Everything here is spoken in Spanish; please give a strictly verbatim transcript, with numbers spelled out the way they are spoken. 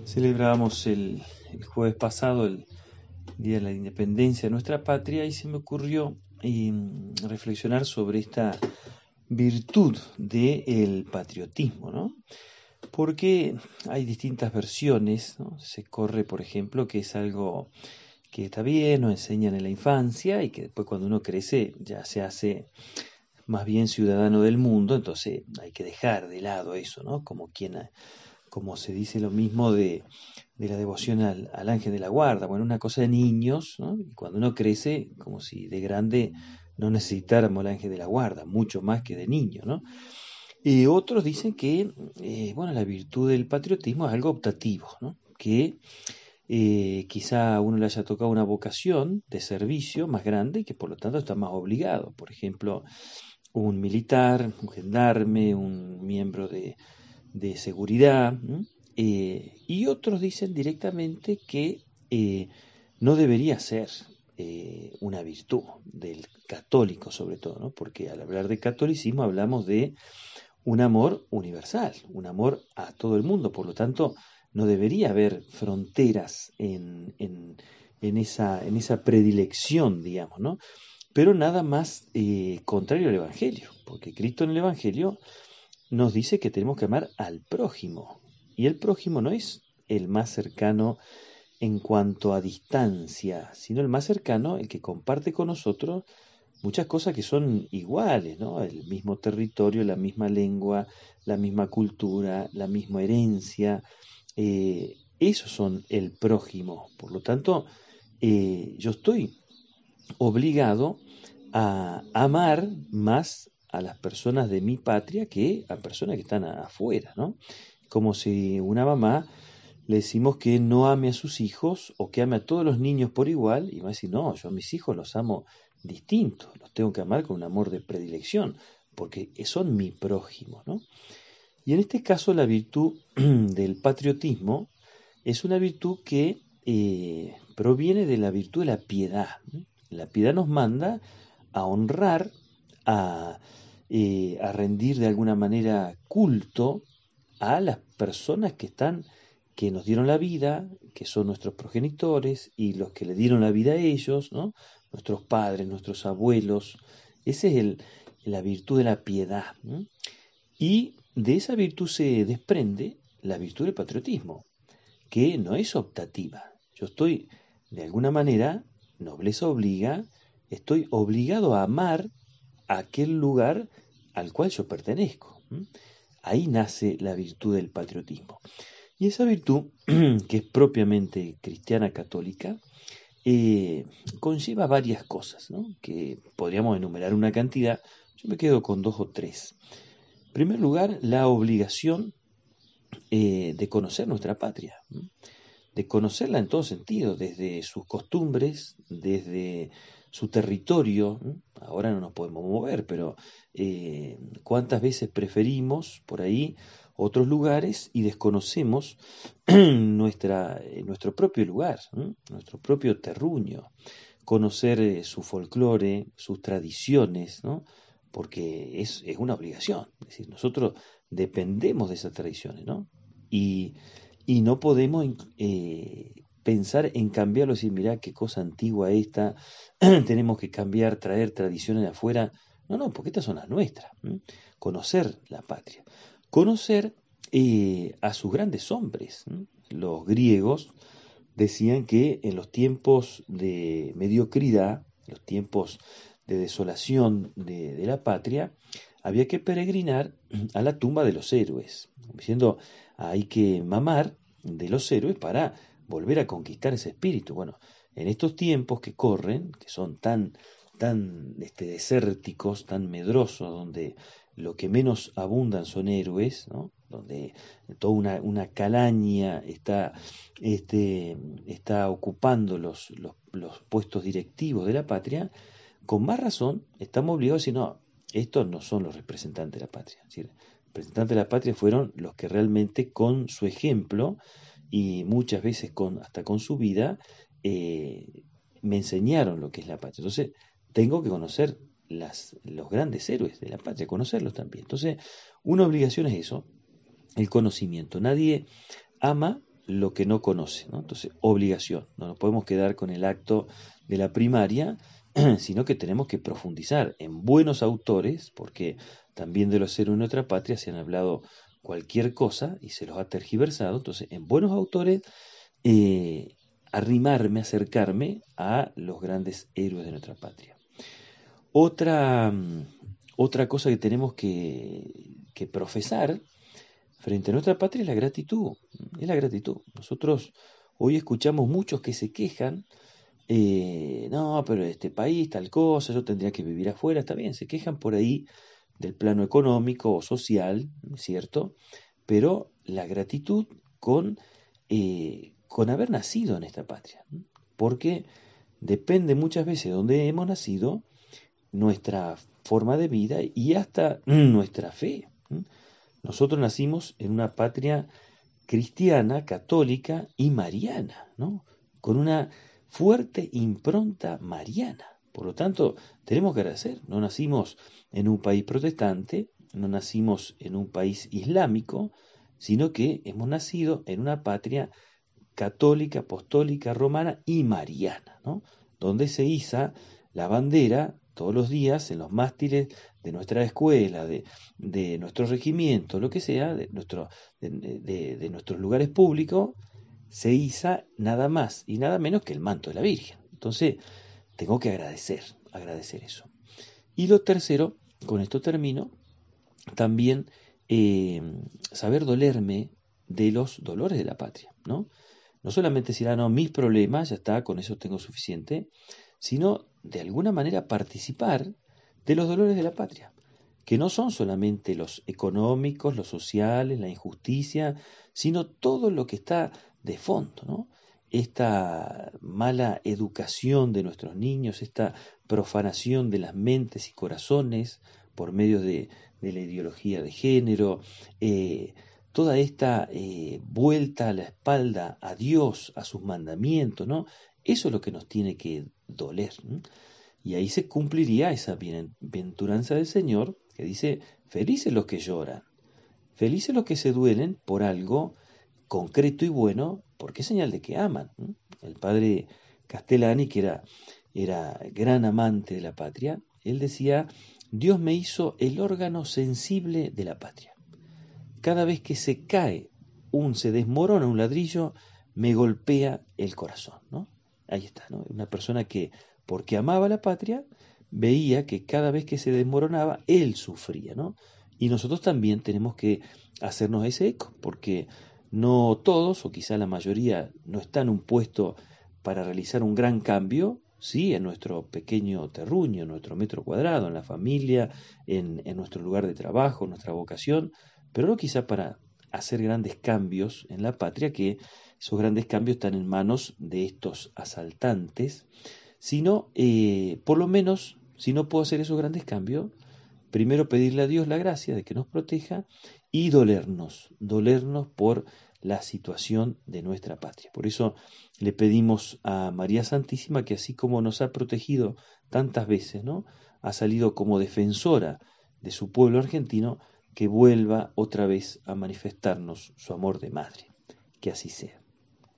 Celebrábamos el, el jueves pasado el Día de la Independencia de nuestra patria y se me ocurrió eh, reflexionar sobre esta virtud del patriotismo, ¿no? Porque hay distintas versiones, ¿no? Se corre, por ejemplo, que es algo que está bien, nos enseñan en la infancia y que después cuando uno crece ya se hace más bien ciudadano del mundo, entonces hay que dejar de lado eso, ¿no? Como quien, como se dice lo mismo de de la devoción al, al ángel de la guarda. Bueno, una cosa de niños, ¿no? Y cuando uno crece, como si de grande no necesitáramos al ángel de la guarda, mucho más que de niño, ¿no? Y otros dicen que, eh, bueno, la virtud del patriotismo es algo optativo, ¿no? Que eh, quizá a uno le haya tocado una vocación de servicio más grande y que por lo tanto está más obligado. Por ejemplo, un militar, un gendarme, un miembro de, de seguridad, ¿m? Eh, y otros dicen directamente que eh, no debería ser eh, una virtud del católico sobre todo, ¿no? Porque al hablar de catolicismo hablamos de un amor universal, un amor a todo el mundo, por lo tanto no debería haber fronteras en, en, en esa, en esa predilección, digamos, ¿no? Pero nada más eh, contrario al Evangelio, porque Cristo en el Evangelio nos dice que tenemos que amar al prójimo. Y el prójimo no es el más cercano en cuanto a distancia, sino el más cercano, el que comparte con nosotros muchas cosas que son iguales, ¿no? El mismo territorio, la misma lengua, la misma cultura, la misma herencia. Eh, esos son el prójimo. Por lo tanto, eh, yo estoy obligado a amar más a las personas de mi patria que a personas que están afuera, ¿no? Como si una mamá le decimos que no ame a sus hijos o que ame a todos los niños por igual y va a decir, no, yo a mis hijos los amo distintos, los tengo que amar con un amor de predilección, porque son mi prójimo, ¿no? Y en este caso la virtud del patriotismo es una virtud que eh, proviene de la virtud de la piedad. ¿No? La piedad nos manda a honrar, a, eh, a rendir de alguna manera culto a las personas que están, que nos dieron la vida, que son nuestros progenitores y los que le dieron la vida a ellos, ¿no? Nuestros padres, nuestros abuelos. Esa es el, la virtud de la piedad. ¿No? Y de esa virtud se desprende la virtud del patriotismo, que no es optativa. Yo estoy, de alguna manera, nobleza obliga, estoy obligado a amar aquel lugar al cual yo pertenezco. ¿m? Ahí nace la virtud del patriotismo. Y esa virtud, que es propiamente cristiana católica, eh, conlleva varias cosas, ¿no? Que podríamos enumerar una cantidad, yo me quedo con dos o tres. En primer lugar, la obligación eh, de conocer nuestra patria, ¿m? De conocerla en todo sentido, desde sus costumbres, desde su territorio. ¿M? Ahora no nos podemos mover, pero eh, ¿cuántas veces preferimos por ahí otros lugares y desconocemos nuestra, eh, nuestro propio lugar, ¿m? Nuestro propio terruño? Conocer eh, su folclore, sus tradiciones, ¿no? Porque es, es una obligación. Es decir, nosotros dependemos de esas tradiciones, ¿no? Y, y no podemos eh, pensar en cambiarlo y decir, mirá qué cosa antigua esta, tenemos que cambiar, traer tradiciones de afuera. No, no, porque estas son las nuestras. ¿m? Conocer la patria. Conocer eh, a sus grandes hombres. ¿m? Los griegos decían que en los tiempos de mediocridad, los tiempos de desolación de, de la patria, había que peregrinar a la tumba de los héroes, diciendo, hay que mamar de los héroes para volver a conquistar ese espíritu. Bueno, en estos tiempos que corren, que son tan, tan este, desérticos, tan medrosos, donde lo que menos abundan son héroes, ¿no? Donde toda una, una calaña está, este, está ocupando los, los, los puestos directivos de la patria, con más razón estamos obligados a decir, no, estos no son los representantes de la patria. Es decir, los representantes de la patria fueron los que realmente con su ejemplo y muchas veces con, hasta con su vida eh, me enseñaron lo que es la patria. Entonces, tengo que conocer las, los grandes héroes de la patria, conocerlos también. Entonces, una obligación es eso, el conocimiento. Nadie ama lo que no conoce, ¿no? Entonces, obligación. No nos podemos quedar con el acto de la primaria, sino que tenemos que profundizar en buenos autores, porque también de los héroes de nuestra patria se han hablado cualquier cosa y se los ha tergiversado. Entonces, en buenos autores, eh, arrimarme, acercarme a los grandes héroes de nuestra patria. Otra, mm, otra cosa que tenemos que, que profesar frente a nuestra patria es la gratitud. Es la gratitud. Nosotros hoy escuchamos muchos que se quejan, eh, no, pero este país, tal cosa, yo tendría que vivir afuera, está bien, se quejan por ahí del plano económico o social, ¿cierto? Pero la gratitud con, eh, con haber nacido en esta patria, ¿no? Porque depende muchas veces de dónde hemos nacido, nuestra forma de vida y hasta nuestra fe, ¿no? Nosotros nacimos en una patria cristiana, católica y mariana, ¿no? Con una fuerte impronta mariana. Por lo tanto, tenemos que agradecer. No nacimos en un país protestante, no nacimos en un país islámico, sino que hemos nacido en una patria católica, apostólica, romana y mariana, ¿no? Donde se iza la bandera todos los días en los mástiles de nuestra escuela, de, de nuestro regimiento, lo que sea, de, nuestro, de, de, de nuestros lugares públicos, se iza nada más y nada menos que el manto de la Virgen. Entonces, tengo que agradecer, agradecer eso. Y lo tercero, con esto termino, también eh, saber dolerme de los dolores de la patria, ¿no? No solamente decir, ah, no, mis problemas, ya está, con eso tengo suficiente, sino de alguna manera participar de los dolores de la patria, que no son solamente los económicos, los sociales, la injusticia, sino todo lo que está de fondo, ¿no? Esta mala educación de nuestros niños, esta profanación de las mentes y corazones por medio de, de la ideología de género, eh, toda esta eh, vuelta a la espalda a Dios, a sus mandamientos, ¿no? Eso es lo que nos tiene que doler, ¿no? Y ahí se cumpliría esa bienaventuranza del Señor que dice, felices los que lloran, felices los que se duelen por algo concreto y bueno, porque es señal de que aman, ¿no? El padre Castellani, que era, era gran amante de la patria, él decía, Dios me hizo el órgano sensible de la patria. Cada vez que se cae un, se desmorona un ladrillo, me golpea el corazón, ¿no? Ahí está, ¿no? Una persona que, porque amaba la patria, veía que cada vez que se desmoronaba, él sufría, ¿no? Y nosotros también tenemos que hacernos ese eco, porque no todos, o quizá la mayoría, no están en un puesto para realizar un gran cambio, sí, en nuestro pequeño terruño, en nuestro metro cuadrado, en la familia, en, en nuestro lugar de trabajo, en nuestra vocación, pero no quizá para hacer grandes cambios en la patria, que esos grandes cambios están en manos de estos asaltantes, sino, eh, por lo menos, si no puedo hacer esos grandes cambios, primero pedirle a Dios la gracia de que nos proteja y dolernos, dolernos por la situación de nuestra patria. Por eso le pedimos a María Santísima que así como nos ha protegido tantas veces, ¿no? Ha salido como defensora de su pueblo argentino, que vuelva otra vez a manifestarnos su amor de madre. Que así sea.